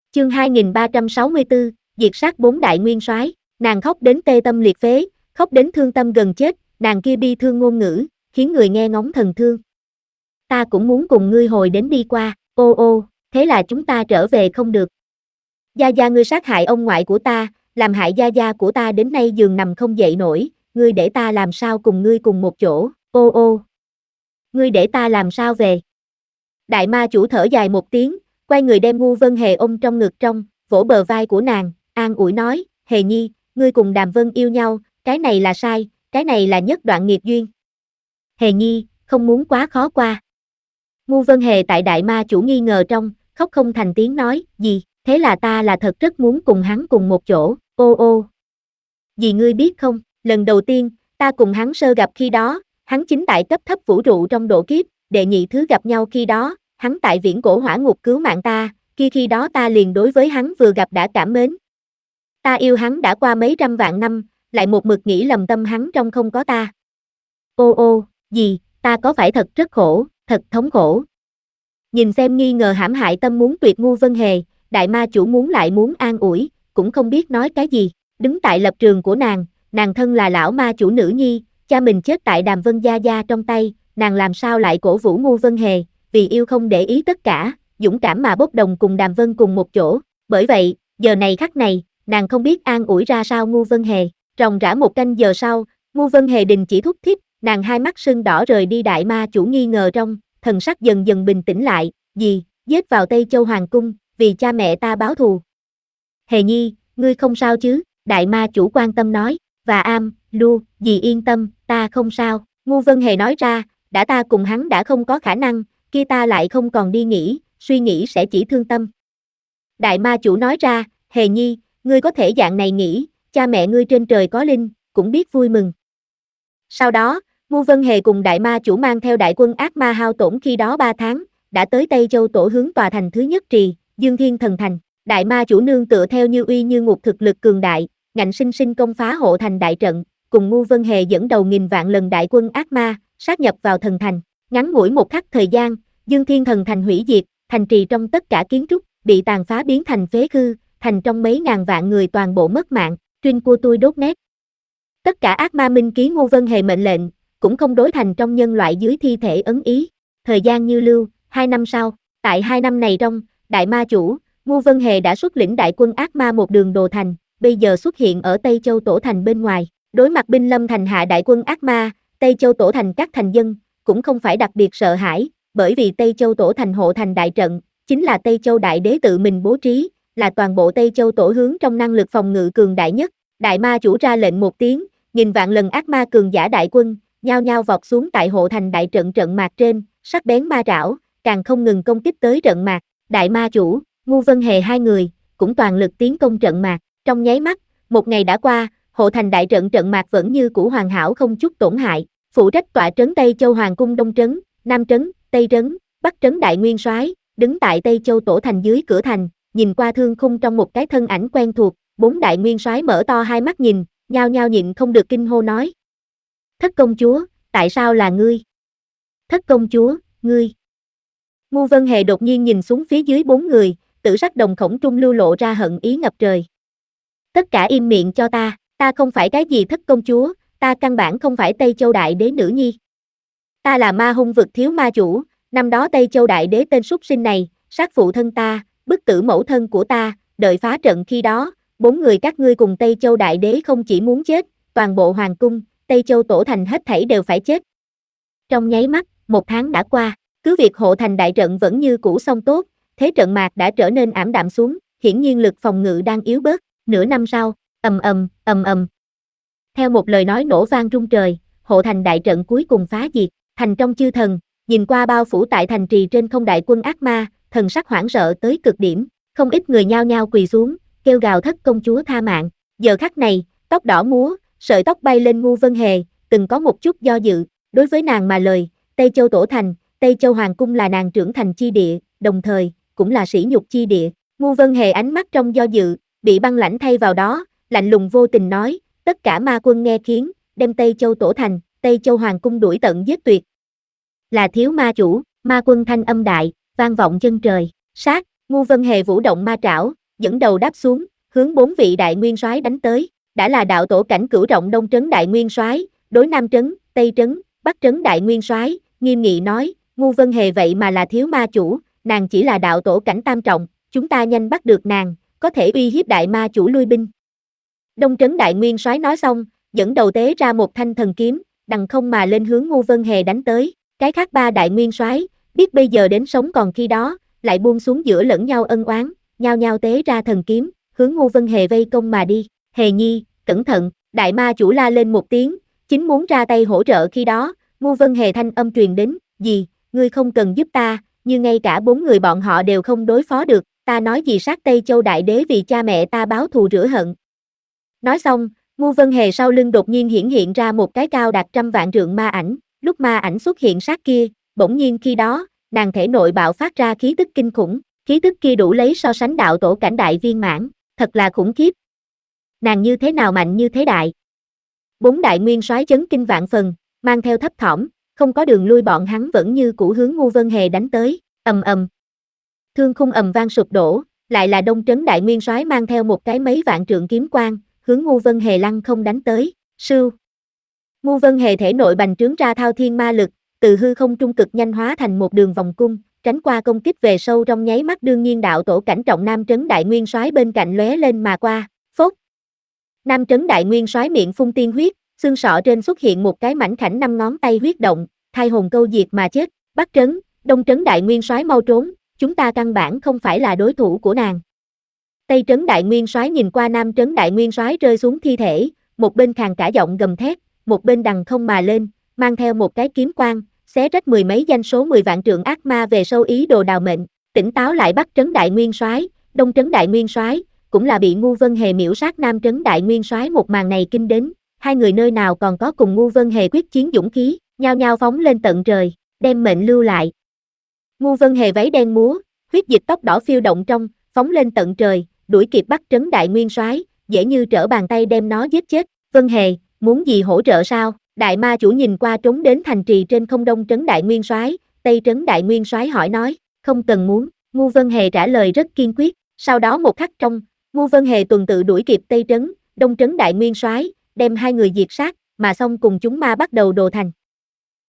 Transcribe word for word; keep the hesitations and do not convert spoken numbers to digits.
Chương hai nghìn ba trăm sáu mươi tư, diệt sát bốn đại nguyên soái. Nàng khóc đến tê tâm liệt phế, khóc đến thương tâm gần chết, nàng kia bi thương ngôn ngữ, khiến người nghe ngóng thần thương. Ta cũng muốn cùng ngươi hồi đến đi qua, ô ô, thế là chúng ta trở về không được. Gia Gia ngươi sát hại ông ngoại của ta, làm hại Gia Gia của ta đến nay giường nằm không dậy nổi, ngươi để ta làm sao cùng ngươi cùng một chỗ, ô ô. Ngươi để ta làm sao về. Đại ma chủ thở dài một tiếng, quay người đem Ngu Vân Hề ôm trong ngực trong, vỗ bờ vai của nàng, an ủi nói, Hề Nhi, ngươi cùng Đàm Vân yêu nhau, cái này là sai, cái này là nhất đoạn nghiệp duyên. Hề Nhi, không muốn quá khó qua. Ngu Vân Hề tại đại ma chủ nghi ngờ trong, khóc không thành tiếng nói, gì, thế là ta là thật rất muốn cùng hắn cùng một chỗ, ô ô. Dì ngươi biết không, lần đầu tiên, ta cùng hắn sơ gặp khi đó, hắn chính tại cấp thấp vũ trụ trong độ kiếp, đệ nhị thứ gặp nhau khi đó, hắn tại viễn cổ hỏa ngục cứu mạng ta, khi khi đó ta liền đối với hắn vừa gặp đã cảm mến. Ta yêu hắn đã qua mấy trăm vạn năm, lại một mực nghĩ lầm tâm hắn trong không có ta. Ô ô, gì, ta có phải thật rất khổ, thật thống khổ. Nhìn xem nghi ngờ hãm hại tâm muốn tuyệt Ngu Vân Hề, đại ma chủ muốn lại muốn an ủi, cũng không biết nói cái gì, đứng tại lập trường của nàng, nàng thân là lão ma chủ nữ nhi, cha mình chết tại Đàm Vân Gia Gia trong tay, nàng làm sao lại cổ vũ Ngu Vân Hề, vì yêu không để ý tất cả, dũng cảm mà bốc đồng cùng Đàm Vân cùng một chỗ, bởi vậy, giờ này khắc này, nàng không biết an ủi ra sao Ngu Vân Hề, ròng rã một canh giờ sau, Ngu Vân Hề đình chỉ thúc thiết, nàng hai mắt sưng đỏ rời đi đại ma chủ nghi ngờ trong, thần sắc dần dần bình tĩnh lại, gì, giết vào Tây Châu Hoàng Cung, vì cha mẹ ta báo thù. Hề Nhi, ngươi không sao chứ, đại ma chủ quan tâm nói, và am, lu, dì yên tâm, ta không sao, Ngu Vân Hề nói ra, đã ta cùng hắn đã không có khả năng, kia ta lại không còn đi nghĩ, suy nghĩ sẽ chỉ thương tâm. Đại ma chủ nói ra, Hề Nhi, ngươi có thể dạng này nghĩ, cha mẹ ngươi trên trời có linh, cũng biết vui mừng. Sau đó, Ngu Vân Hề cùng đại ma chủ mang theo đại quân ác ma hao tổn khi đó ba tháng, đã tới Tây Châu tổ hướng tòa thành thứ nhất trì, Dương Thiên Thần Thành. Đại ma chủ nương tựa theo như uy như ngục thực lực cường đại, ngạnh sinh sinh công phá hộ thành đại trận, cùng Ngu Vân Hề dẫn đầu nghìn vạn lần đại quân ác ma, sát nhập vào thần thành. Ngắn ngủi một khắc thời gian, Dương Thiên Thần Thành hủy diệt, thành trì trong tất cả kiến trúc, bị tàn phá biến thành phế khư, thành trong mấy ngàn vạn người toàn bộ mất mạng, truyên của tôi đốt nét. Tất cả ác ma minh ký Ngu Vân Hề mệnh lệnh, cũng không đối thành trong nhân loại dưới thi thể ấn ý. Thời gian như lưu, hai năm sau, tại hai năm này trong, đại ma chủ, Ngu Vân Hề đã xuất lĩnh đại quân ác ma một đường đồ thành, bây giờ xuất hiện ở Tây Châu Tổ Thành bên ngoài. Đối mặt binh lâm thành hạ đại quân ác ma, Tây Châu Tổ Thành các thành dân, cũng không phải đặc biệt sợ hãi, bởi vì Tây Châu Tổ Thành hộ thành đại trận, chính là Tây Châu Đại Đế tự mình bố trí, là toàn bộ Tây Châu Tổ hướng trong năng lực phòng ngự cường đại nhất. Đại ma chủ ra lệnh một tiếng, nghìn vạn lần ác ma cường giả đại quân, nhao nhao vọt xuống tại hộ thành đại trận trận mạc trên, sắc bén ma trảo, càng không ngừng công kích tới trận mạc. Đại ma chủ, Ngu Vân Hề hai người, cũng toàn lực tiến công trận mạc, trong nháy mắt, một ngày đã qua, hộ thành đại trận trận mạc vẫn như cũ hoàn hảo không chút tổn hại, phụ trách tọa trấn Tây Châu Hoàng Cung Đông Trấn, Nam Trấn, Tây Trấn, Bắc Trấn đại nguyên soái, đứng tại Tây Châu Tổ Thành dưới cửa thành, nhìn qua thương khung trong một cái thân ảnh quen thuộc, bốn đại nguyên soái mở to hai mắt nhìn, nhao nhao nhịn không được kinh hô nói. Thất công chúa, tại sao là ngươi? Thất công chúa, ngươi. Ngu Vân Hề đột nhiên nhìn xuống phía dưới bốn người, tử sắc đồng khổng trung lưu lộ ra hận ý ngập trời. Tất cả im miệng cho ta, ta không phải cái gì thất công chúa, ta căn bản không phải Tây Châu Đại Đế nữ nhi. Ta là ma hung vực thiếu ma chủ, năm đó Tây Châu Đại Đế tên súc sinh này, sát phụ thân ta, bức tử mẫu thân của ta, đợi phá trận khi đó, bốn người các ngươi cùng Tây Châu Đại Đế không chỉ muốn chết, toàn bộ hoàng cung, Tây Châu Tổ Thành hết thảy đều phải chết. Trong nháy mắt, một tháng đã qua, cứ việc hộ thành đại trận vẫn như cũ song tốt, thế trận mạc đã trở nên ảm đạm xuống, hiển nhiên lực phòng ngự đang yếu bớt. Nửa năm sau, ầm ầm, ầm ầm. Theo một lời nói nổ vang rung trời, hộ thành đại trận cuối cùng phá diệt, thành trong chư thần, nhìn qua bao phủ tại thành trì trên không đại quân ác ma, thần sắc hoảng sợ tới cực điểm, không ít người nhao nhao quỳ xuống, kêu gào thất công chúa tha mạng. Giờ khắc này, tóc đỏ múa, sợi tóc bay lên Ngu Vân Hề, từng có một chút do dự, đối với nàng mà lời, Tây Châu Tổ Thành, Tây Châu Hoàng Cung là nàng trưởng thành chi địa, đồng thời, cũng là sỉ nhục chi địa. Ngu Vân Hề ánh mắt trong do dự, bị băng lãnh thay vào đó, lạnh lùng vô tình nói, tất cả ma quân nghe khiến, đem Tây Châu Tổ Thành, Tây Châu Hoàng Cung đuổi tận giết tuyệt. Là thiếu ma chủ, ma quân thanh âm đại, vang vọng chân trời, sát, Ngu Vân Hề vũ động ma trảo, dẫn đầu đáp xuống, hướng bốn vị đại nguyên soái đánh tới. Đã là đạo tổ cảnh cửu trọng Đông Trấn đại nguyên soái, đối Nam Trấn, Tây Trấn, Bắc Trấn đại nguyên soái, nghiêm nghị nói, Ngu Vân Hề vậy mà là thiếu ma chủ, nàng chỉ là đạo tổ cảnh tam trọng, chúng ta nhanh bắt được nàng, có thể uy hiếp đại ma chủ lui binh. Đông Trấn đại nguyên soái nói xong, dẫn đầu tế ra một thanh thần kiếm, đằng không mà lên hướng Ngu Vân Hề đánh tới. Cái khác ba đại nguyên soái biết bây giờ đến sống còn khi đó, lại buông xuống giữa lẫn nhau ân oán, nhao nhao tế ra thần kiếm, hướng Ngu Vân Hề vây công mà đi. Hề Nhi, cẩn thận, đại ma chủ la lên một tiếng, chính muốn ra tay hỗ trợ khi đó, Ngu Vân Hề thanh âm truyền đến, gì, ngươi không cần giúp ta, như ngay cả bốn người bọn họ đều không đối phó được, ta nói gì sát Tây Châu đại đế vì cha mẹ ta báo thù rửa hận. Nói xong, Ngu Vân Hề sau lưng đột nhiên hiển hiện ra một cái cao đạt trăm vạn trượng ma ảnh, lúc ma ảnh xuất hiện sát kia, bỗng nhiên khi đó, nàng thể nội bạo phát ra khí tức kinh khủng, khí tức kia đủ lấy so sánh đạo tổ cảnh đại viên mãn, thật là khủng khiếp. Nàng như thế nào mạnh như thế đại? Bốn đại nguyên soái chấn kinh vạn phần, mang theo thấp thỏm, không có đường lui bọn hắn vẫn như cũ hướng Ngu Vân Hề đánh tới, ầm ầm. Thương khung ầm vang sụp đổ, lại là Đông Trấn đại nguyên soái mang theo một cái mấy vạn trượng kiếm quang, hướng Ngu Vân Hề lăng không đánh tới, sưu. Ngu Vân Hề thể nội bành trướng ra thao thiên ma lực, từ hư không trung cực nhanh hóa thành một đường vòng cung, tránh qua công kích về sâu trong nháy mắt đương nhiên đạo tổ cảnh trọng Nam Trấn đại nguyên soái bên cạnh lóe lên mà qua, phốt. Nam Trấn đại nguyên soái miệng phun tiên huyết, xương sọ trên xuất hiện một cái mảnh khảnh năm ngón tay huyết động, thai hồn câu diệt mà chết. Bắc Trấn, Đông Trấn đại nguyên soái mau trốn, chúng ta căn bản không phải là đối thủ của nàng. Tây Trấn đại nguyên soái nhìn qua Nam Trấn đại nguyên soái rơi xuống thi thể, một bên khàn cả giọng gầm thét, một bên đằng không mà lên, mang theo một cái kiếm quang, xé rách mười mấy danh số mười vạn trượng ác ma về sâu ý đồ đào mệnh. Tỉnh táo lại Bắc Trấn đại nguyên soái, Đông Trấn đại nguyên soái, cũng là bị Ngu Vân Hề miễu sát Nam Trấn đại nguyên soái một màn này kinh đến, hai người nơi nào còn có cùng Ngu Vân Hề quyết chiến dũng khí, nhao nhao phóng lên tận trời, đem mệnh lưu lại. Ngu Vân Hề váy đen múa, huyết dịch tóc đỏ phiêu động trong, phóng lên tận trời, đuổi kịp Bắc Trấn đại nguyên soái, dễ như trở bàn tay đem nó giết chết. Vân Hề, muốn gì hỗ trợ sao? Đại ma chủ nhìn qua trốn đến thành trì trên không Đông Trấn đại nguyên soái, Tây Trấn đại nguyên soái hỏi nói, không cần muốn. Ngu Vân Hề trả lời rất kiên quyết. Sau đó một khắc trong, Ngu Vân Hề tuần tự đuổi kịp Tây Trấn, Đông Trấn đại nguyên soái, đem hai người diệt sát, mà xong cùng chúng ma bắt đầu đồ thành.